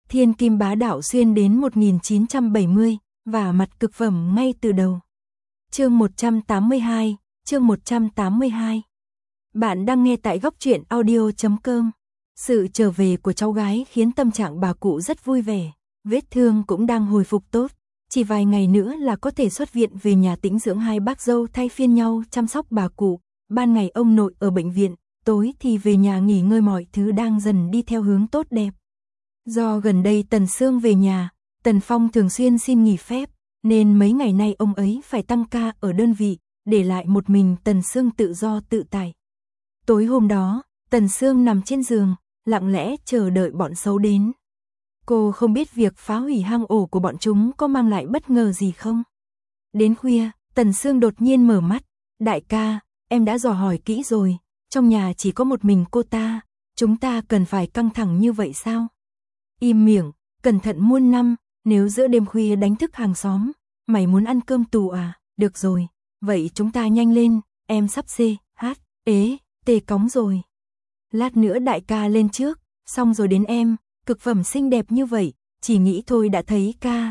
Thiên kim bá đạo xuyên đến 1970, và mặt cực phẩm ngay từ đầu. Chương 182, chương 182. Bạn đang nghe tại góc truyện audio.com. Sự trở về của cháu gái khiến tâm trạng bà cụ rất vui vẻ, vết thương cũng đang hồi phục tốt. Chỉ vài ngày nữa là có thể xuất viện về nhà tĩnh dưỡng, hai bác dâu thay phiên nhau chăm sóc bà cụ. Ban ngày ông nội ở bệnh viện, tối thì về nhà nghỉ ngơi, mọi thứ đang dần đi theo hướng tốt đẹp. Do gần đây Tần Sương về nhà, Tần Phong thường xuyên xin nghỉ phép, nên mấy ngày nay ông ấy phải tăng ca ở đơn vị, để lại một mình Tần Sương tự do tự tại. Tối hôm đó, Tần Sương nằm trên giường, lặng lẽ chờ đợi bọn xấu đến. Cô không biết việc phá hủy hang ổ của bọn chúng có mang lại bất ngờ gì không. Đến khuya, Tần Sương đột nhiên mở mắt. Đại ca, em đã dò hỏi kỹ rồi, trong nhà chỉ có một mình cô ta, chúng ta cần phải căng thẳng như vậy sao? Im miệng, cẩn thận muôn năm, nếu giữa đêm khuya đánh thức hàng xóm, mày muốn ăn cơm tù à? Được rồi, vậy chúng ta nhanh lên, em sắp tê cóng rồi. Lát nữa đại ca lên trước, xong rồi đến em, cực phẩm xinh đẹp như vậy, chỉ nghĩ thôi đã thấy ca,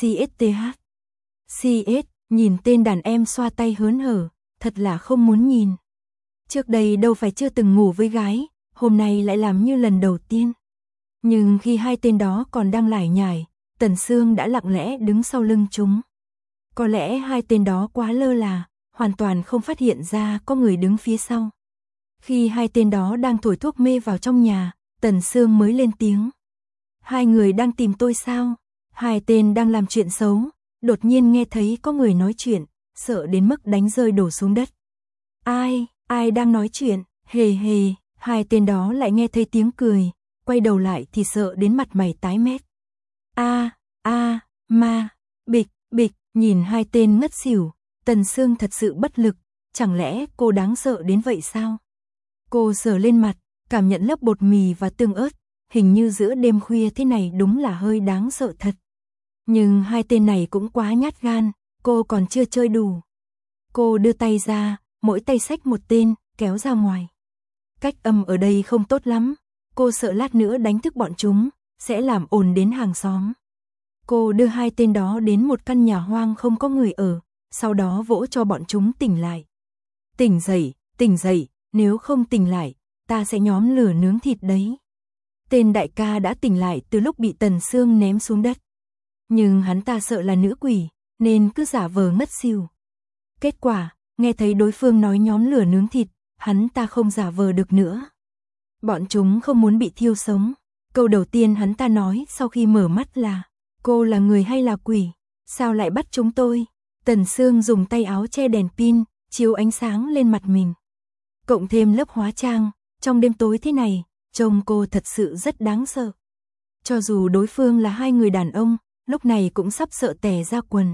CS, nhìn tên đàn em xoa tay hớn hở, thật là không muốn nhìn. Trước đây đâu phải chưa từng ngủ với gái, hôm nay lại làm như lần đầu tiên. Nhưng khi hai tên đó còn đang lải nhải, Tần Sương đã lặng lẽ đứng sau lưng chúng. Có lẽ hai tên đó quá lơ là, hoàn toàn không phát hiện ra có người đứng phía sau. Khi hai tên đó đang thổi thuốc mê vào trong nhà, Tần Sương mới lên tiếng. Hai người đang tìm tôi sao? Hai tên đang làm chuyện xấu, đột nhiên nghe thấy có người nói chuyện, sợ đến mức đánh rơi đổ xuống đất. Ai đang nói chuyện? Hề, hai tên đó lại nghe thấy tiếng cười, quay đầu lại thì sợ đến mặt mày tái mét. Ma, bịch, nhìn hai tên ngất xỉu, Tần Sương thật sự bất lực, chẳng lẽ cô đáng sợ đến vậy sao? Cô sờ lên mặt, cảm nhận lớp bột mì và tương ớt, hình như giữa đêm khuya thế này đúng là hơi đáng sợ thật. Nhưng hai tên này cũng quá nhát gan, cô còn chưa chơi đủ. Cô đưa tay ra, mỗi tay xách một tên, kéo ra ngoài. Cách âm ở đây không tốt lắm, cô sợ lát nữa đánh thức bọn chúng, sẽ làm ồn đến hàng xóm. Cô đưa hai tên đó đến một căn nhà hoang không có người ở, sau đó vỗ cho bọn chúng tỉnh lại. Tỉnh dậy, nếu không tỉnh lại, ta sẽ nhóm lửa nướng thịt đấy. Tên đại ca đã tỉnh lại từ lúc bị Tần Sương ném xuống đất. Nhưng hắn ta sợ là nữ quỷ, nên cứ giả vờ ngất xỉu. Kết quả, nghe thấy đối phương nói nhóm lửa nướng thịt, hắn ta không giả vờ được nữa. Bọn chúng không muốn bị thiêu sống. Câu đầu tiên hắn ta nói sau khi mở mắt là: cô là người hay là quỷ? Sao lại bắt chúng tôi? Tần Sương dùng tay áo che đèn pin, chiếu ánh sáng lên mặt mình. Cộng thêm lớp hóa trang, trong đêm tối thế này, trông cô thật sự rất đáng sợ. Cho dù đối phương là hai người đàn ông, lúc này cũng sắp sợ tè ra quần.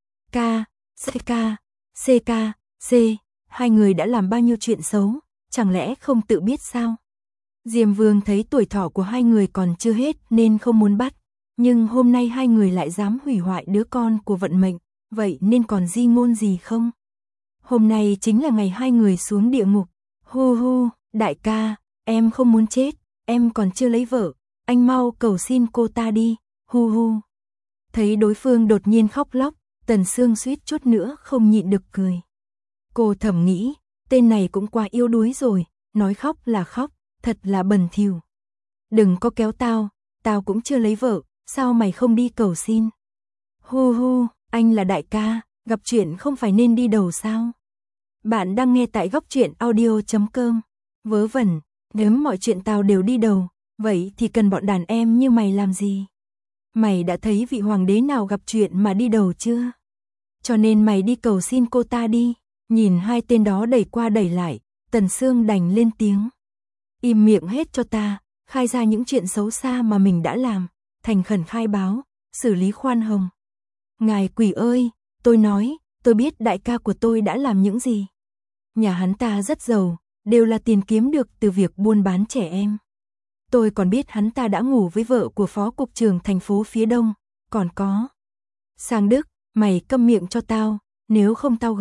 CK, hai người đã làm bao nhiêu chuyện xấu, chẳng lẽ không tự biết sao? Diêm Vương thấy tuổi thọ của hai người còn chưa hết nên không muốn bắt, nhưng hôm nay hai người lại dám hủy hoại đứa con của vận mệnh, vậy nên còn di ngôn gì không? Hôm nay chính là ngày hai người xuống địa ngục. Hu, đại ca, em không muốn chết, em còn chưa lấy vợ, anh mau cầu xin cô ta đi, hu. Thấy đối phương đột nhiên khóc lóc, Tần Sương suýt chút nữa không nhịn được cười. Cô thầm nghĩ, tên này cũng quá yếu đuối rồi, nói khóc là khóc, thật là bẩn thỉu. Đừng có kéo tao cũng chưa lấy vợ, sao mày không đi cầu xin? Hu, anh là đại ca, gặp chuyện không phải nên đi đầu sao? Bạn đang nghe tại góc truyện audio.com. Vớ vẩn, nếu mọi chuyện tao đều đi đầu, vậy thì cần bọn đàn em như mày làm gì? Mày đã thấy vị hoàng đế nào gặp chuyện mà đi đầu chưa? Cho nên mày đi cầu xin cô ta đi. Nhìn hai tên đó đẩy qua đẩy lại, Tần Sương đành lên tiếng. Im miệng hết cho ta, khai ra những chuyện xấu xa mà mình đã làm, thành khẩn khai báo, xử lý khoan hồng. Ngài quỷ ơi, tôi nói, tôi biết đại ca của tôi đã làm những gì. Nhà hắn ta rất giàu, đều là tiền kiếm được từ việc buôn bán trẻ em. Tôi còn biết hắn ta đã ngủ với vợ của phó cục trưởng thành phố phía Đông, còn có. Sang Đức, mày câm miệng cho tao, nếu không tao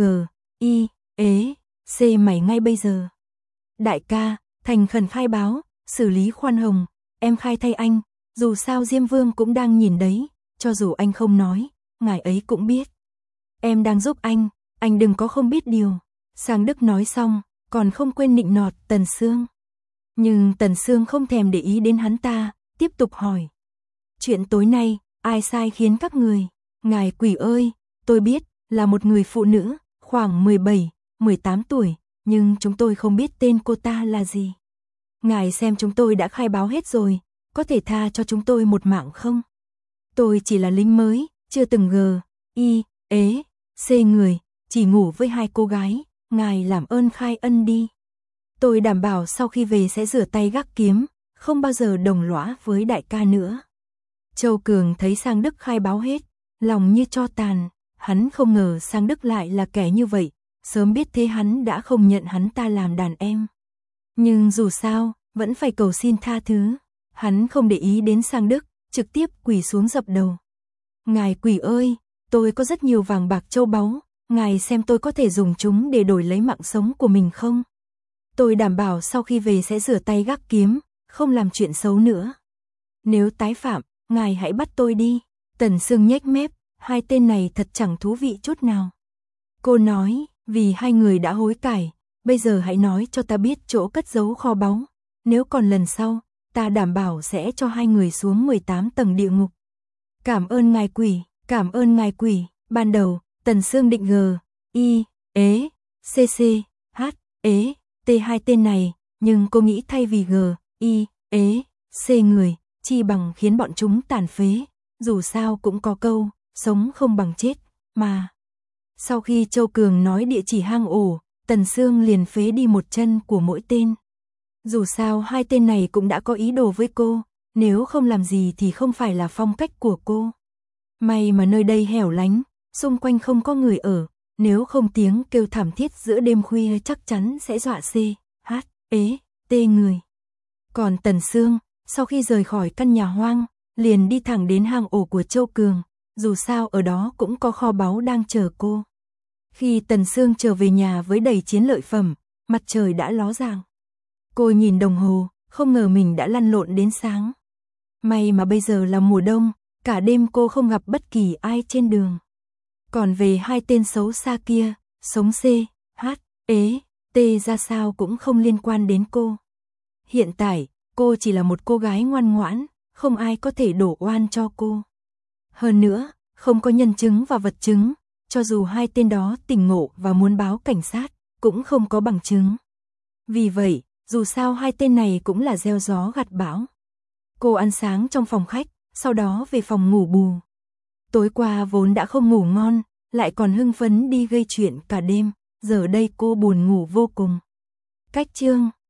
C mày ngay bây giờ. Đại ca, thành khẩn khai báo, xử lý khoan hồng, em khai thay anh, Dù sao Diêm Vương cũng đang nhìn đấy, cho dù anh không nói, ngài ấy cũng biết. Em đang giúp anh đừng có không biết điều. Sang Đức nói xong, còn không quên nịnh nọt Tần Sương. Nhưng Tần Sương không thèm để ý đến hắn ta, tiếp tục hỏi. Chuyện tối nay, ai sai khiến các người? Ngài Quỷ ơi, tôi biết, là một người phụ nữ, khoảng 17, 18 tuổi, nhưng chúng tôi không biết tên cô ta là gì. Ngài xem chúng tôi đã khai báo hết rồi, có thể tha cho chúng tôi một mạng không? Tôi chỉ là lính mới, chưa từng C người, chỉ ngủ với 2 cô gái, ngài làm ơn khai ân đi. Tôi đảm bảo sau khi về sẽ rửa tay gác kiếm, không bao giờ đồng lõa với đại ca nữa. Châu Cường thấy Sang Đức khai báo hết, lòng như tro tàn, hắn không ngờ Sang Đức lại là kẻ như vậy, sớm biết thế hắn đã không nhận hắn ta làm đàn em. Nhưng dù sao, vẫn phải cầu xin tha thứ, hắn không để ý đến Sang Đức, trực tiếp quỳ xuống dập đầu. Ngài Quỷ ơi, tôi có rất nhiều vàng bạc châu báu, ngài xem tôi có thể dùng chúng để đổi lấy mạng sống của mình không? Tôi đảm bảo sau khi về sẽ rửa tay gác kiếm, không làm chuyện xấu nữa. Nếu tái phạm, ngài hãy bắt tôi đi. Tần Sương nhếch mép, hai tên này thật chẳng thú vị chút nào. Cô nói, vì hai người đã hối cải, bây giờ hãy nói cho ta biết chỗ cất giấu kho báu. Nếu còn lần sau, ta đảm bảo sẽ cho hai người xuống 18 tầng địa ngục. Cảm ơn ngài Quỷ, cảm ơn ngài Quỷ. Ban đầu, Tần Sương định T hai tên này, nhưng cô nghĩ thay vì C người, chi bằng khiến bọn chúng tàn phế, dù sao cũng có câu, sống không bằng chết, mà. Sau khi Châu Cường nói địa chỉ hang ổ, Tần Sương liền phế đi một chân của mỗi tên. Dù sao hai tên này cũng đã có ý đồ với cô, nếu không làm gì thì không phải là phong cách của cô. May mà nơi đây hẻo lánh, xung quanh không có người ở, nếu không tiếng kêu thảm thiết giữa đêm khuya chắc chắn sẽ dọa T người. Còn Tần Sương, sau khi rời khỏi căn nhà hoang, liền đi thẳng đến hang ổ của Châu Cường, dù sao ở đó cũng có kho báu đang chờ cô. Khi Tần Sương trở về nhà với đầy chiến lợi phẩm, mặt trời đã ló dạng. Cô nhìn đồng hồ, không ngờ mình đã lăn lộn đến sáng. May mà bây giờ là mùa đông, cả đêm cô không gặp bất kỳ ai trên đường. Còn về hai tên xấu xa kia, sống T ra sao cũng không liên quan đến cô. Hiện tại, cô chỉ là một cô gái ngoan ngoãn, không ai có thể đổ oan cho cô. Hơn nữa, không có nhân chứng và vật chứng, cho dù hai tên đó tỉnh ngộ và muốn báo cảnh sát, cũng không có bằng chứng. Vì vậy, dù sao hai tên này cũng là gieo gió gặt bão. Cô ăn sáng trong phòng khách, sau đó về phòng ngủ bù. Tối qua vốn đã không ngủ ngon, lại còn hưng phấn đi gây chuyện cả đêm, giờ đây cô buồn ngủ vô cùng. Cách chương